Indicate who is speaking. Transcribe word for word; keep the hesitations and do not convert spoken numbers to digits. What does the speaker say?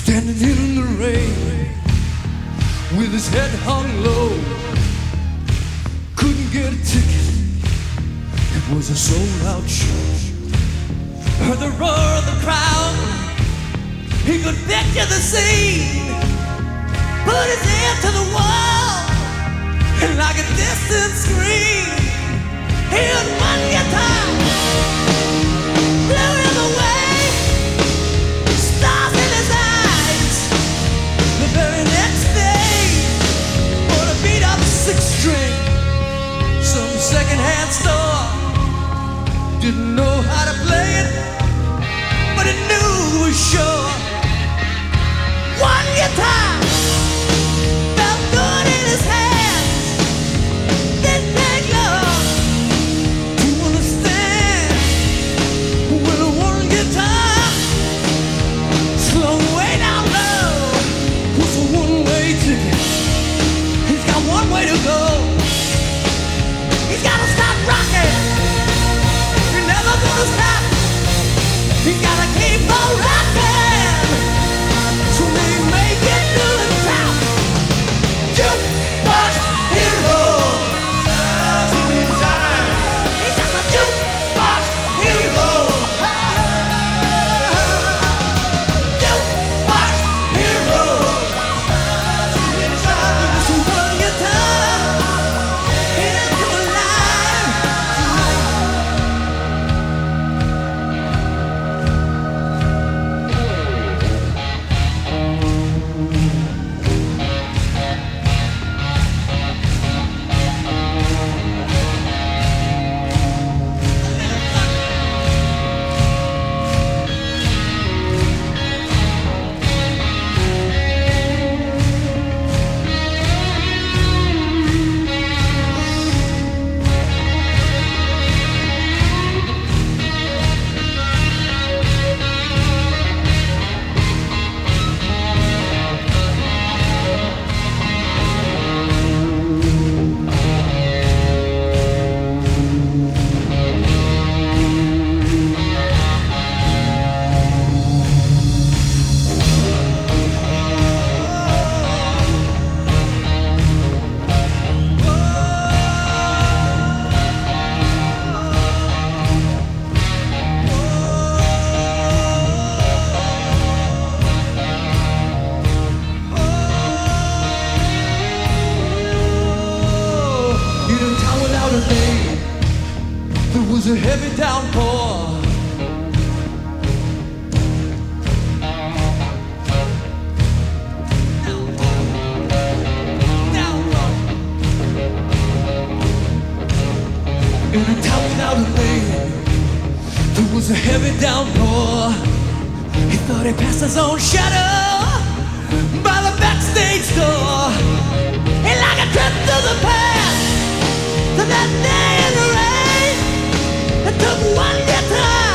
Speaker 1: Standing in the rain with his head hung low, couldn't get a ticket, it was a sold-out show. Heard the roar of the crowd, he could picture the scene, put his ear to the wall, and like a distant scream, he heard one guitar, blew him away, stars in his eyes. The very next day, bought a beat-up six-string, some second-hand store, didn't know how to play it, but he knew it was sure. One guitar felt good in his hands, didn't take long to understand when a one guitar slung way down low was a one-way ticket. He's got one way to go. He's gotta stop rocking. He's never gonna stop. He's gotta keep on rocking so they make it to the top. Jukebox hero. He's just a jukebox hero. Jukebox hero. So one guitar into a line. There was a heavy downpour. In a town without a name, there was a heavy downpour. He thought he passed his own shadow by the backstage door. He like a trip through the past to that day in the rain. It took one guitar